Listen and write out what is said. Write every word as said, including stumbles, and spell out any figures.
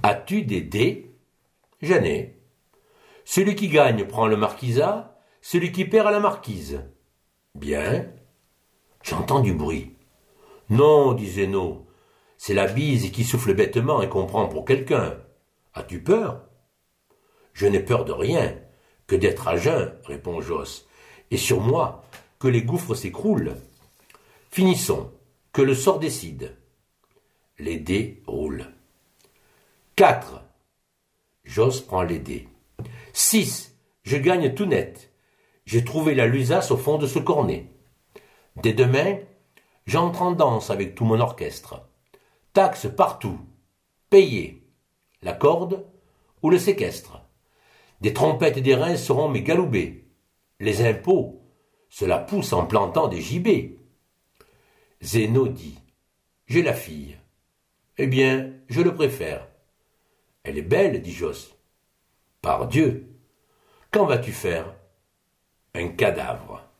As-tu des dés? J'en ai. Celui qui gagne prend le marquisat, celui qui perd a la marquise. Bien. J'entends du bruit. Non, dit Zéno, c'est la bise qui souffle bêtement et qu'on prend pour quelqu'un. As-tu peur? Je n'ai peur de rien, que d'être à jeun, répond Josse, et sur moi, que les gouffres s'écroulent. Finissons, que le sort décide. Les dés roulent. Quatre. Josse prend les dés. Six. Je gagne tout net. J'ai trouvé la lusace au fond de ce cornet. Dès demain, j'entre en danse avec tout mon orchestre. Taxe partout. Payé. La corde ou le séquestre. Des trompettes et des reins seront mes galoubets. Les impôts, cela pousse en plantant des gibets. Zéno dit, j'ai la fille. Eh bien, je le préfère. Elle est belle, dit Josse. Pardieu, qu'en vas-tu faire? Un cadavre.